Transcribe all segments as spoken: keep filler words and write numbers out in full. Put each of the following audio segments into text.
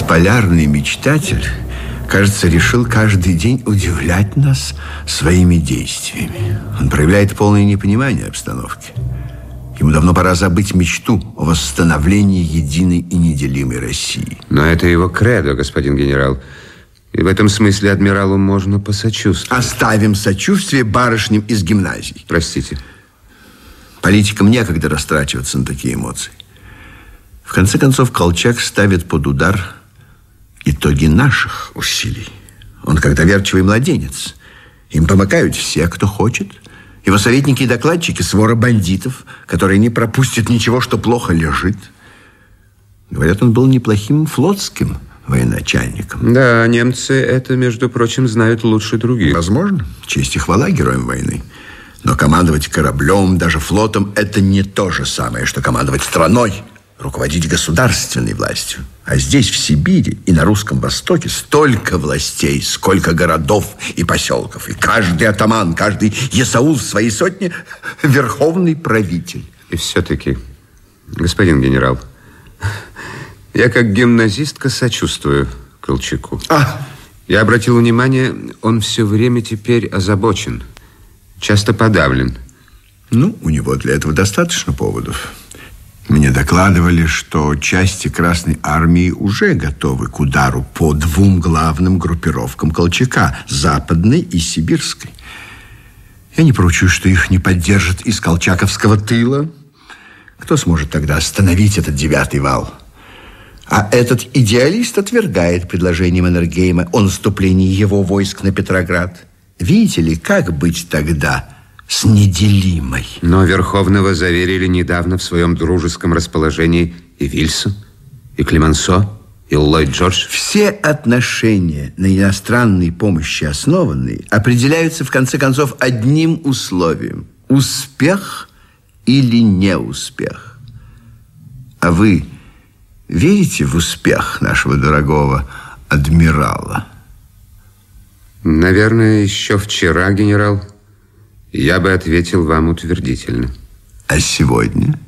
Бесполярный мечтатель, кажется, решил каждый день удивлять нас своими действиями. Он проявляет полное непонимание обстановки. Ему давно пора забыть мечту о восстановлении единой и неделимой России. Но это его кредо, господин генерал. И в этом смысле адмиралу можно посочувствовать. Оставим сочувствие барышням из гимназий. Простите. Политикам некогда растрачиваться на такие эмоции. В конце концов, Колчак ставит под удар итоги наших усилий. Он как доверчивый младенец. Им помогают все, кто хочет. Его советники и докладчики – свора бандитов, которые не пропустят ничего, что плохо лежит. Говорят, он был неплохим флотским военачальником. Да, немцы это, между прочим, знают лучше других. Возможно. Честь и хвала героям войны. Но командовать кораблем, даже флотом, это не то же самое, что командовать страной, руководить государственной властью. А здесь, в Сибири и на Русском Востоке, столько властей, сколько городов и поселков. И каждый атаман, каждый есаул в своей сотне – верховный правитель. И все-таки, господин генерал, я как гимназистка сочувствую Колчаку. А. Я обратил внимание, он все время теперь озабочен, часто подавлен. Ну, у него для этого достаточно поводов. Мне докладывали, что части Красной Армии уже готовы к удару по двум главным группировкам Колчака – Западной и Сибирской. Я не поручусь, что их не поддержат из колчаковского тыла. Кто сможет тогда остановить этот девятый вал? А этот идеалист отвергает предложение Маннергейма о наступлении его войск на Петроград. Видите ли, как быть тогда с неделимой? Но Верховного заверили недавно в своем дружеском расположении и Вильсон, и Клемансо, и Ллойд Джордж. Все отношения на иностранной помощи основанные определяются, в конце концов, одним условием – успех или неуспех. А вы верите в успех нашего дорогого адмирала? Наверное, еще вчера, генерал, я бы ответил вам утвердительно. А сегодня?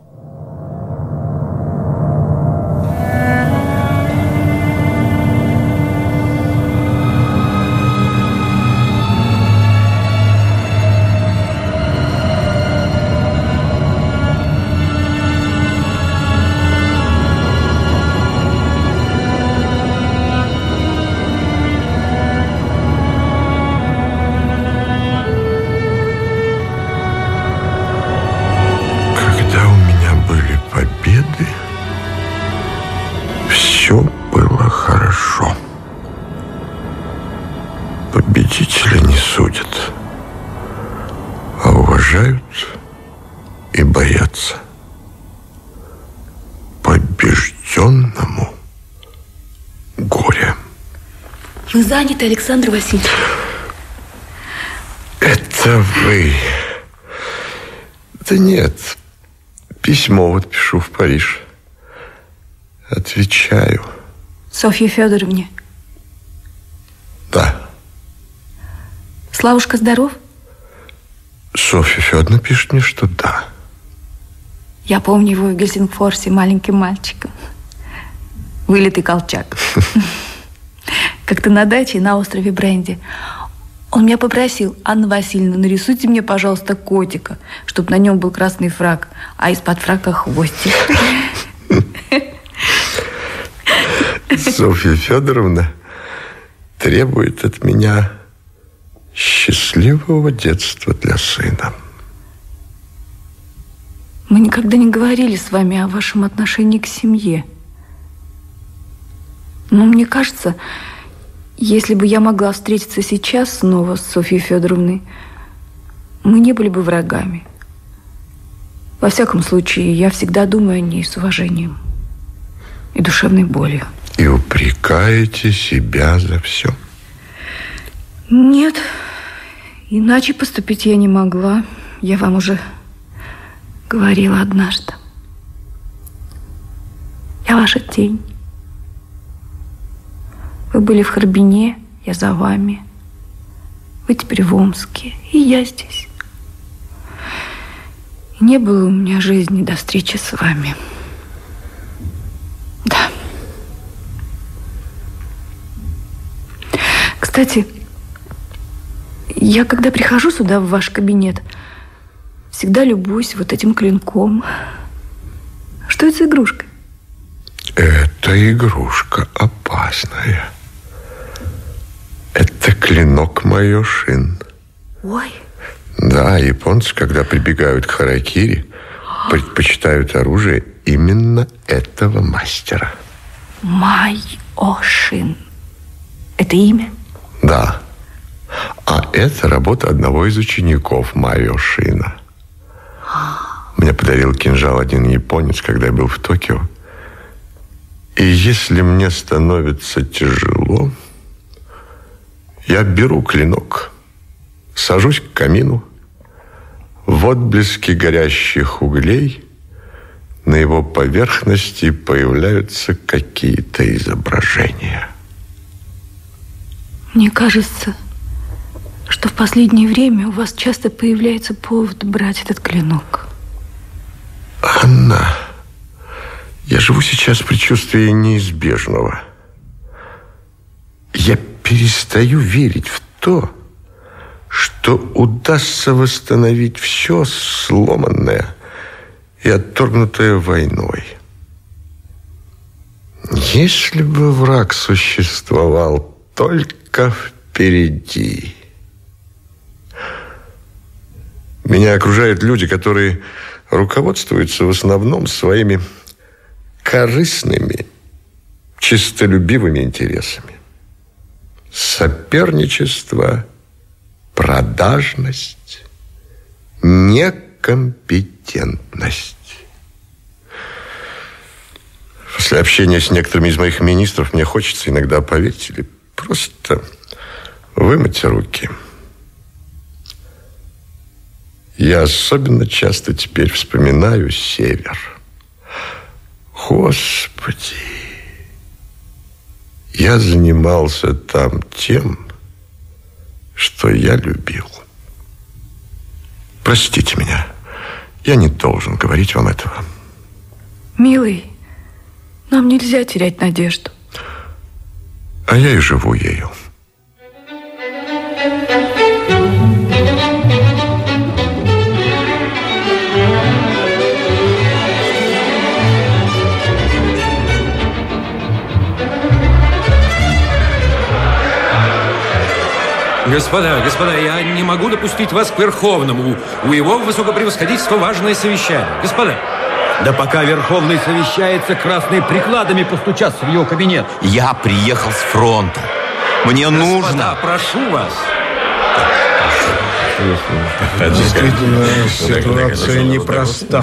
Все было хорошо. Победителя не судят, а уважают и боятся. Побежденному горе. Вы заняты, Александр Васильевич? Это вы. Да нет. Письмо вот пишу в Париж. Отвечаю. Софье Федоровне? Да. Славушка здоров? Софья Федоровна пишет мне, что да. Я помню его в Гельсингфорсе маленьким мальчиком. Вылитый Колчак. Как-то на даче на острове Бренди. Он меня попросил: Анна Васильевна, нарисуйте мне, пожалуйста, котика, чтобы на нем был красный фрак, а из-под фрака хвостик. Софья Федоровна требует от меня счастливого детства для сына. Мы никогда не говорили с вами о вашем отношении к семье. Но мне кажется, если бы я могла встретиться сейчас снова с Софьей Федоровной, мы не были бы врагами. Во всяком случае, я всегда думаю о ней с уважением и душевной болью. И упрекаете себя за все? Нет, иначе поступить я не могла. Я вам уже говорила однажды. Я ваша тень. Вы были в Харбине, я за вами. Вы теперь в Омске, и я здесь. И не было у меня жизни до встречи с вами. Да. Кстати, я когда прихожу сюда, в ваш кабинет, всегда любуюсь вот этим клинком. Что это за игрушка? Это игрушка опасная. Это клинок Майошин. Ой. Да, японцы, когда прибегают к харакири, предпочитают оружие именно этого мастера. Майошин. Это имя? Да. А это работа одного из учеников Майошина. Мне подарил кинжал один японец, когда я был в Токио. И если мне становится тяжело, я беру клинок, сажусь к камину, в отблеске горящих углей на его поверхности появляются какие-то изображения. Мне кажется, что в последнее время у вас часто появляется повод брать этот клинок. Анна, я живу сейчас в предчувствии неизбежного. Я перестаю верить в то, что удастся восстановить все сломанное и отторгнутое войной. Если бы враг существовал только впереди. Меня окружают люди, которые руководствуются в основном своими корыстными, честолюбивыми интересами. Соперничество, продажность, некомпетентность. После общения с некоторыми из моих министров мне хочется иногда поверить или просто вымыть руки. Я особенно часто теперь вспоминаю Север. Господи, я занимался там тем, что я любил. Простите меня, я не должен говорить вам этого. Милый, нам нельзя терять надежду. А я и живу ею. Господа, господа, я не могу допустить вас к Верховному. У его высокопревосходительства важное совещание. Господа. Да пока Верховный совещается, красные прикладами постучатся в его кабинет. Я приехал с фронта. Мне Господа, нужно... прошу вас. Действительно, ситуация непроста.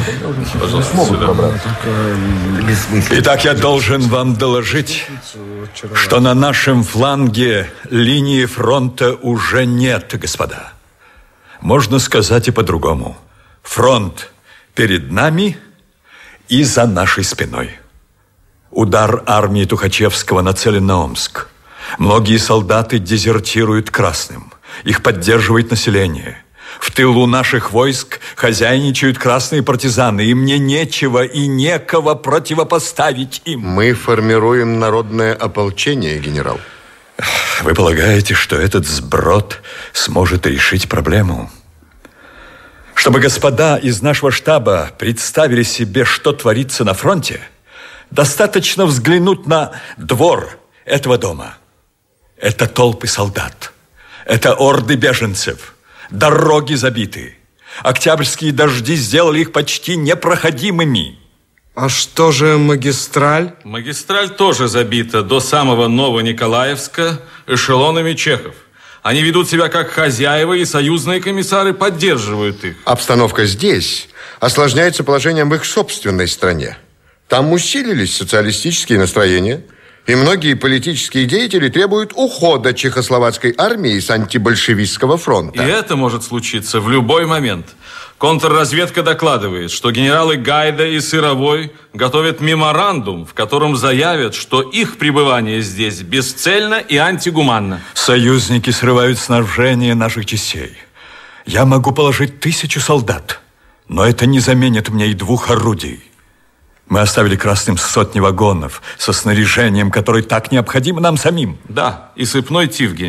Итак, я должен вам доложить, что на нашем фланге линии фронта уже нет, господа. Можно сказать и по-другому. Фронт перед нами и за нашей спиной. Удар армии Тухачевского нацелен на Омск. Многие солдаты дезертируют красным. Их поддерживает население. В тылу наших войск хозяйничают красные партизаны, и мне нечего и некого противопоставить им. Мы формируем народное ополчение, генерал. Вы полагаете, что этот сброд сможет решить проблему? Чтобы господа из нашего штаба представили себе, что творится на фронте, достаточно взглянуть на двор этого дома. Это толпы солдат. Это орды беженцев. Дороги забиты. Октябрьские дожди сделали их почти непроходимыми. А что же магистраль? Магистраль тоже забита до самого Новониколаевска эшелонами чехов. Они ведут себя как хозяева, и союзные комиссары поддерживают их. Обстановка здесь осложняется положением в их собственной стране. Там усилились социалистические настроения, и многие политические деятели требуют ухода чехословацкой армии с антибольшевистского фронта. И это может случиться в любой момент. Контрразведка докладывает, что генералы Гайда и Сыровой готовят меморандум, в котором заявят, что их пребывание здесь бесцельно и антигуманно. Союзники срывают снабжение наших частей. Я могу положить тысячу солдат, но это не заменит мне и двух орудий. Мы оставили красным сотни вагонов со снаряжением, которое так необходимо нам самим. Да, и сыпной тиф, генерал.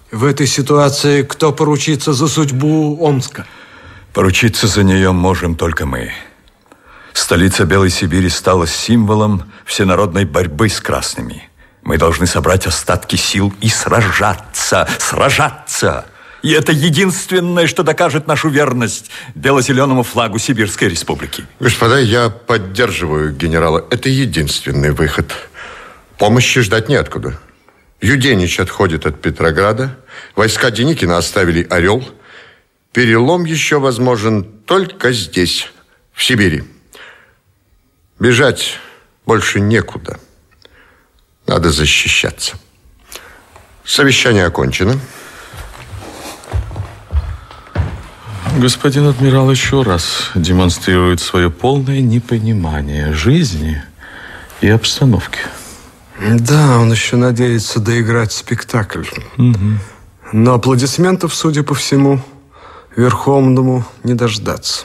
В этой ситуации кто поручится за судьбу Омска? Поручиться за нее можем только мы. Столица Белой Сибири стала символом всенародной борьбы с красными. Мы должны собрать остатки сил и сражаться, сражаться. И это единственное, что докажет нашу верность бело-зеленому флагу Сибирской республики. Господа, я поддерживаю генерала. Это единственный выход. Помощи ждать неоткуда. Юденич отходит от Петрограда. Войска Деникина оставили Орел. Перелом еще возможен только здесь, в Сибири. Бежать больше некуда. Надо защищаться. Совещание окончено. Господин адмирал еще раз демонстрирует свое полное непонимание жизни и обстановки. Да, он еще надеется доиграть спектакль. Угу. Но аплодисментов, судя по всему, Верховному не дождаться.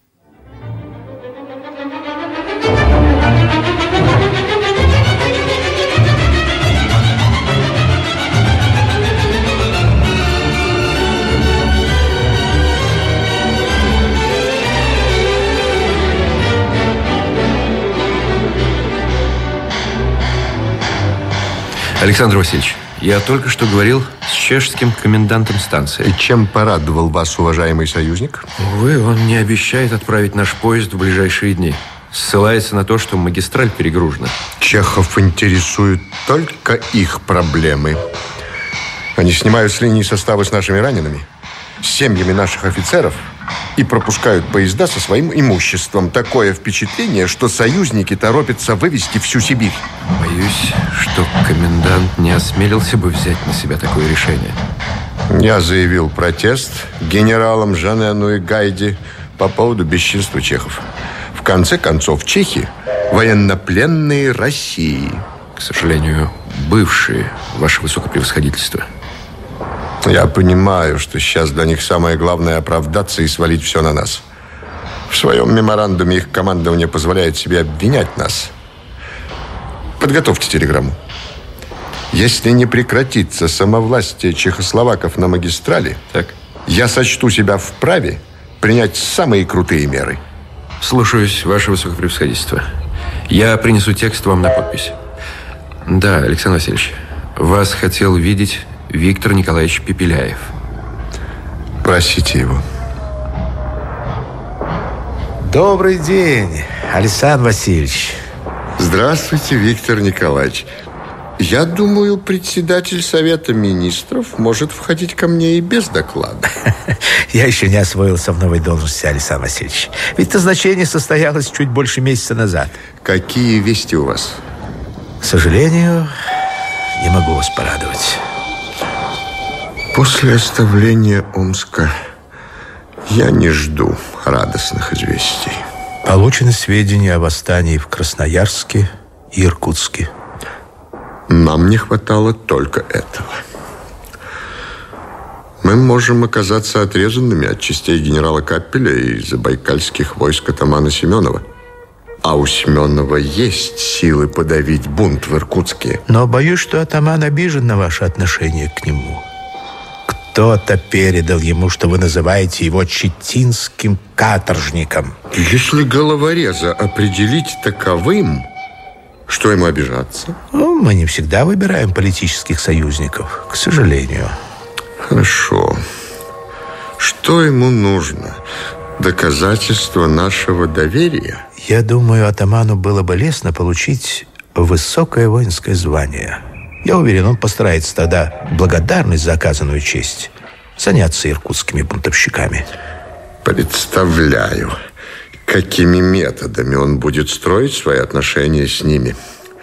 Александр Васильевич, я только что говорил с чешским комендантом станции. И чем порадовал вас, уважаемый союзник? Увы, он не обещает отправить наш поезд в ближайшие дни. Ссылается на то, что магистраль перегружена. Чехов интересуют только их проблемы. Они снимают с линии составы с нашими ранеными, с семьями наших офицеров и пропускают поезда со своим имуществом. Такое впечатление, что союзники торопятся вывести всю Сибирь. Боюсь, что комендант не осмелился бы взять на себя такое решение. Я заявил протест генералам Жанену и Гайде по поводу бесчинства чехов. В конце концов, чехи – военнопленные России. К сожалению, бывшие, ваше высокопревосходительство. Я понимаю, что сейчас для них самое главное оправдаться и свалить все на нас. В своем меморандуме их командование позволяет себе обвинять нас. Подготовьте телеграмму. Если не прекратится самовластие чехословаков на магистрали, так. я сочту себя вправе принять самые крутые меры. Слушаюсь, ваше высокопревосходительство. Я принесу текст вам на подпись. Да, Александр Васильевич, вас хотел видеть Виктор Николаевич Пепеляев. Просите его. Добрый день, Александр Васильевич. Здравствуйте, Виктор Николаевич. Я думаю, председатель Совета Министров может входить ко мне и без доклада. Я еще не освоился в новой должности, Александр Васильевич. Ведь назначение состоялось чуть больше месяца назад. Какие вести у вас? К сожалению, не могу вас порадовать. После оставления Омска я не жду радостных известий. Получены сведения о восстании в Красноярске и Иркутске. Нам не хватало только этого. Мы можем оказаться отрезанными от частей генерала Каппеля и забайкальских войск атамана Семенова. А у Семенова есть силы подавить бунт в Иркутске. Но боюсь, что атаман обижен на ваше отношение к нему. Кто-то передал ему, что вы называете его читинским каторжником. Если головореза определить таковым, что ему обижаться? Ну, мы не всегда выбираем политических союзников, к сожалению. Хорошо. Что ему нужно? Доказательство нашего доверия? Я думаю, атаману было бы лестно получить высокое воинское звание. Я уверен, он постарается тогда благодарность за оказанную честь заняться иркутскими бунтовщиками. Представляю, какими методами он будет строить свои отношения с ними.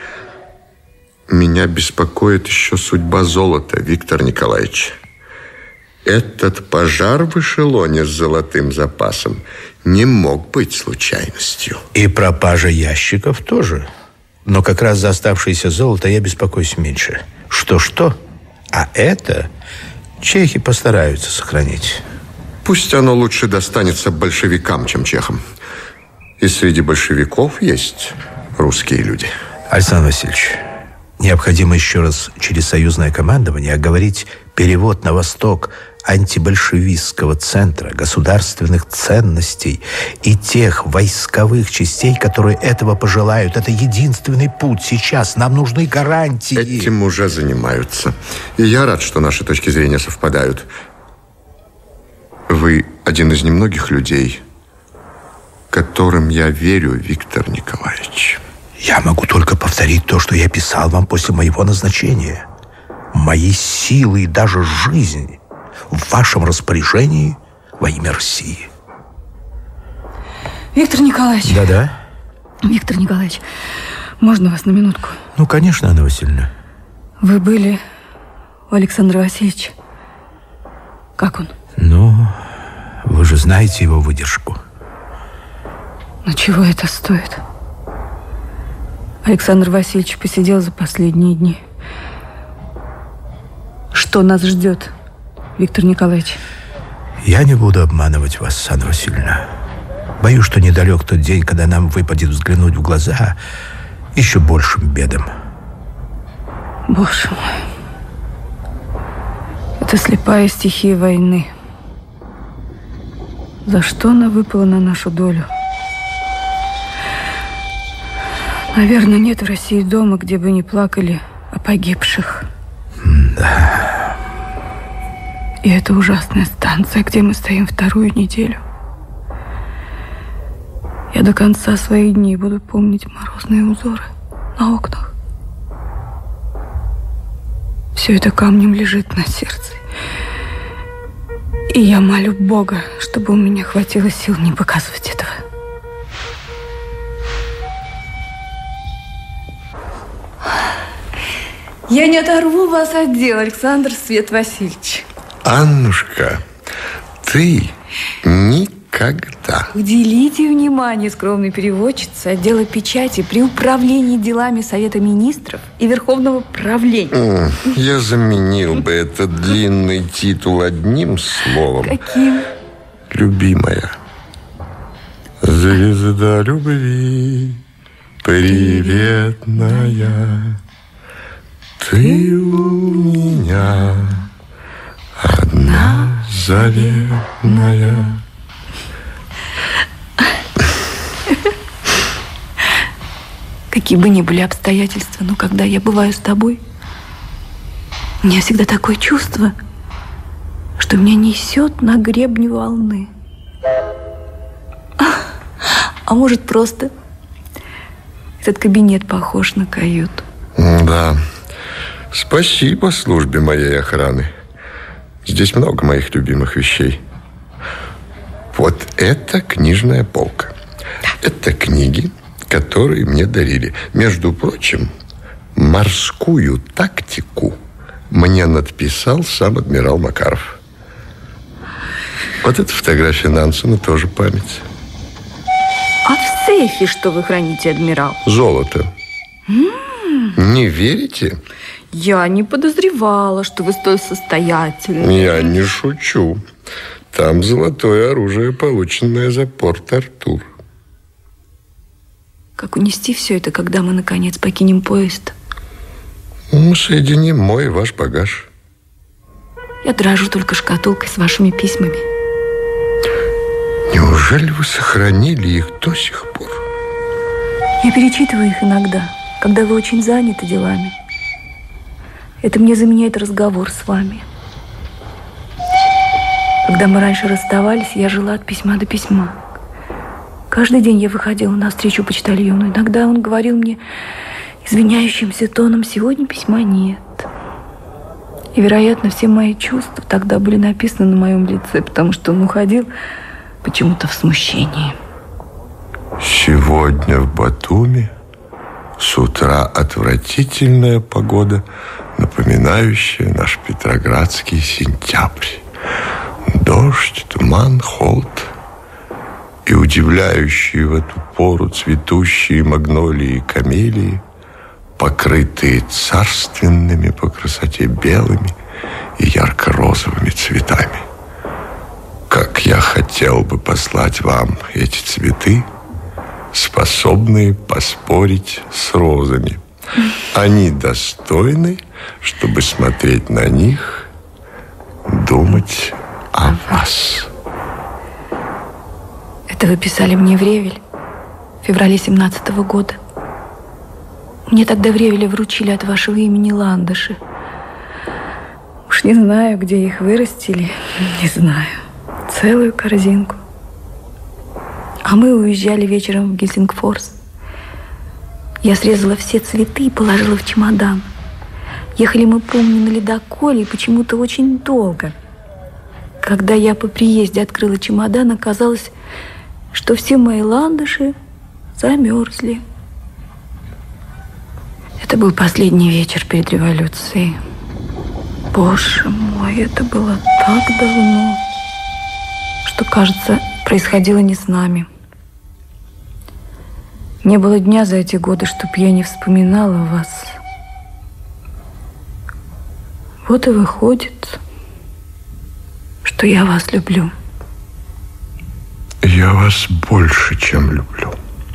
Меня беспокоит еще судьба золота, Виктор Николаевич. Этот пожар в эшелоне с золотым запасом не мог быть случайностью. И пропажа ящиков тоже. Но как раз за оставшееся золото я беспокоюсь меньше. Что-что, а это чехи постараются сохранить. Пусть оно лучше достанется большевикам, чем чехам. И среди большевиков есть русские люди. Александр Васильевич, Необходимо еще раз через союзное командование оговорить перевод на восток антибольшевистского центра, государственных ценностей и тех войсковых частей, которые этого пожелают. Это единственный путь сейчас. Нам нужны гарантии. Этим уже занимаются. И я рад, что наши точки зрения совпадают. Вы один из немногих людей, которым я верю, Виктор Николаевич. Я могу только повторить то, что я писал вам после моего назначения. Мои силы и даже жизнь в вашем распоряжении во имя России. Виктор Николаевич. Да-да. Виктор Николаевич, можно вас на минутку? Ну, конечно, Анна Васильевна. Вы были у Александра Васильевича. Как он? Ну, вы же знаете его выдержку. Но чего это стоит? Александр Васильевич посидел за последние дни. Что нас ждет, Виктор Николаевич? Я не буду обманывать вас, Анна Васильевна. Боюсь, что недалек тот день, когда нам выпадет взглянуть в глаза еще большим бедам. Боже мой. Это слепая стихия войны. За что она выпала на нашу долю? Наверное, нет в России дома, где бы не плакали о погибших. Да. И это ужасная станция, где мы стоим вторую неделю. Я до конца своих дней буду помнить морозные узоры на окнах. Все это камнем лежит на сердце. И я молю Бога, чтобы у меня хватило сил не показывать этого. Я не оторву вас от дел, Александр Свет Васильевич. Аннушка, ты никогда. Уделите внимание скромной переводчице отдела печати при управлении делами Совета Министров и Верховного правления. Я заменил бы этот длинный титул одним словом. Каким? Любимая. Звезда любви, приветная. Ты у меня одна заветная. Какие бы ни были обстоятельства, но когда я бываю с тобой, у меня всегда такое чувство, что меня несет на гребне волны. А, а может, просто этот кабинет похож на каюту. Да. Спасибо службе моей охраны. Здесь много моих любимых вещей. Вот это книжная полка. Это книги, которые мне дарили. Между прочим, морскую тактику мне надписал сам адмирал Макаров. Вот эта фотография Нансена тоже память. А в сейфе что вы храните, адмирал? Золото. М-м-м. Не верите? Я не подозревала, что вы столь состоятельны. Я не шучу. Там золотое оружие, полученное за Порт-Артур. Как унести все это, когда мы, наконец, покинем поезд? Мы соединим мой и ваш багаж. Я дрожу только шкатулкой с вашими письмами. Неужели вы сохранили их до сих пор? Я перечитываю их иногда, когда вы очень заняты делами. Это мне заменяет разговор с вами. Когда мы раньше расставались, я жила от письма до письма. Каждый день я выходила навстречу почтальону. Иногда он говорил мне извиняющимся тоном: сегодня письма нет. И, вероятно, все мои чувства тогда были написаны на моем лице, потому что он уходил почему-то в смущении. Сегодня в Батуми с утра отвратительная погода, напоминающая наш петроградский сентябрь. Дождь, туман, холод и удивляющие в эту пору цветущие магнолии и камелии, покрытые царственными по красоте белыми и ярко-розовыми цветами. Как я хотел бы послать вам эти цветы, способные поспорить с розами. Они достойны, чтобы смотреть на них, думать о вас. Это вы писали мне в Ревель в феврале семнадцатого года. Мне тогда в Ревеле вручили от вашего имени ландыши. Уж не знаю, где их вырастили, не знаю. Целую корзинку. А мы уезжали вечером в Гельсингфорс. Я срезала все цветы и положила в чемодан. Ехали мы, помню, на ледоколе, и почему-то очень долго. Когда я по приезде открыла чемодан, оказалось, что все мои ландыши замерзли. Это был последний вечер перед революцией. Боже мой, это было так давно, что, кажется, происходило не с нами. Не было дня за эти годы, чтоб я не вспоминала вас. Вот и выходит, что я вас люблю. Я вас больше, чем люблю.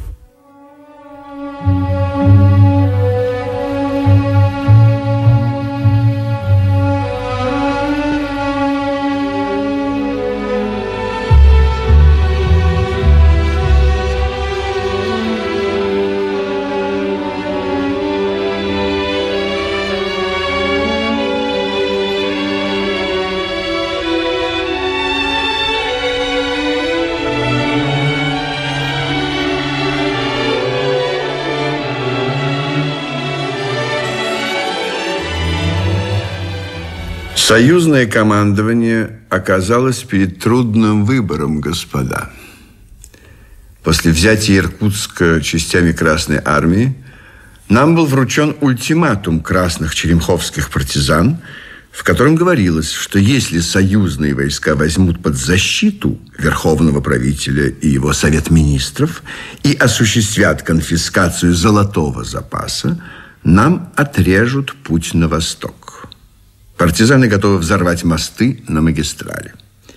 Союзное командование оказалось перед трудным выбором, господа. После взятия Иркутска частями Красной Армии нам был вручен ультиматум красных черемховских партизан, в котором говорилось, что если союзные войска возьмут под защиту верховного правителя и его совет министров и осуществят конфискацию золотого запаса, нам отрежут путь на восток. Партизаны готовы взорвать мосты на магистрали.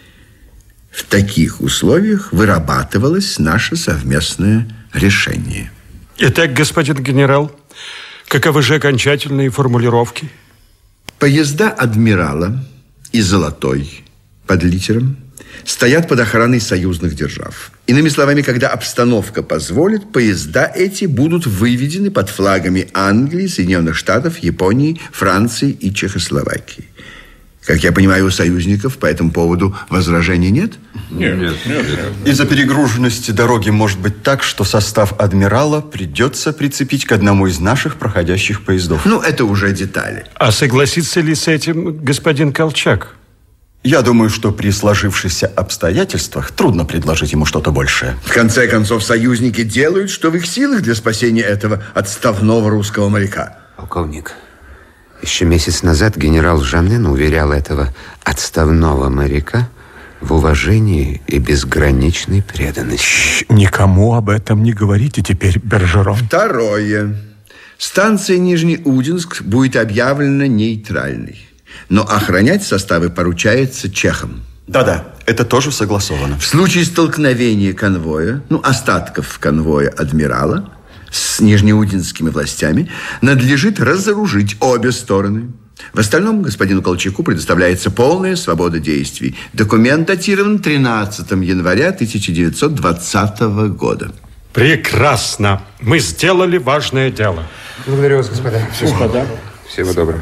В таких условиях вырабатывалось наше совместное решение. Итак, господин генерал, каковы же окончательные формулировки? Поезда адмирала и Золотой под литером стоят под охраной союзных держав. Иными словами, когда обстановка позволит, поезда эти будут выведены под флагами Англии, Соединенных Штатов, Японии, Франции и Чехословакии. Как я понимаю, у союзников по этому поводу возражений нет? Нет, нет, нет. Из-за перегруженности дороги может быть так, что состав адмирала придется прицепить к одному из наших проходящих поездов. Ну, это уже детали. А согласится ли с этим господин Колчак? Я думаю, что при сложившихся обстоятельствах трудно предложить ему что-то большее. В конце концов, союзники делают, что в их силах для спасения этого отставного русского моряка. Полковник, еще месяц назад генерал Жанен уверял этого отставного моряка в уважении и безграничной преданности. Никому об этом не говорите теперь, Бержерон. Второе. Станция Нижнеудинск будет объявлена нейтральной. Но охранять составы поручается чехам. Да-да, это тоже согласовано. В случае столкновения конвоя, ну, остатков конвоя адмирала с нижнеудинскими властями, надлежит разоружить обе стороны. В остальном господину Колчаку предоставляется полная свобода действий. Документ датирован тринадцатого января тысяча девятьсот двадцатого года. Прекрасно. Мы сделали важное дело. Благодарю вас, господа. Господа. Всего доброго.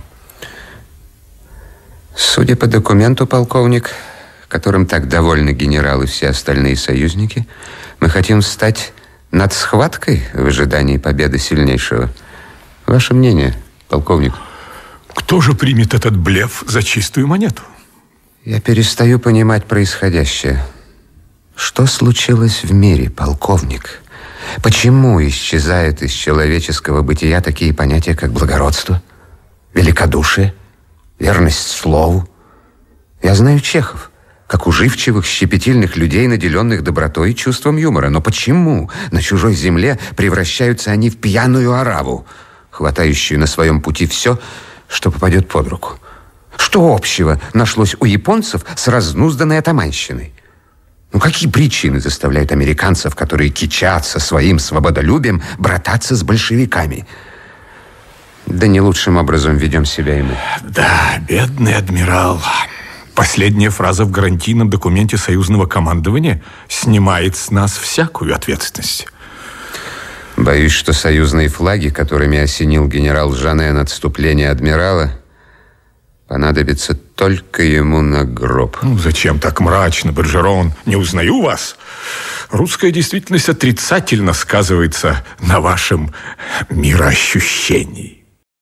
Судя по документу, полковник, которым так довольны генералы и все остальные союзники, мы хотим встать над схваткой в ожидании победы сильнейшего. Ваше мнение, полковник? Кто же примет этот блеф за чистую монету? Я перестаю понимать происходящее. Что случилось в мире, полковник? Почему исчезают из человеческого бытия такие понятия, как благородство, великодушие, верность слову? Я знаю чехов, как уживчивых, щепетильных людей, наделенных добротой и чувством юмора. Но почему на чужой земле превращаются они в пьяную ораву, хватающую на своем пути все, что попадет под руку? Что общего нашлось у японцев с разнузданной атаманщиной? Ну, какие причины заставляют американцев, которые кичатся своим свободолюбием, брататься с большевиками? Да не лучшим образом ведем себя и мы. Да, бедный адмирал. Последняя фраза в гарантийном документе союзного командования снимает с нас всякую ответственность. Боюсь, что союзные флаги, которыми осенил генерал Жанен отступление адмирала, понадобится только ему на гроб. Ну, зачем так мрачно, Бержерон? Не узнаю вас. Русская действительность отрицательно сказывается на вашем мироощущении.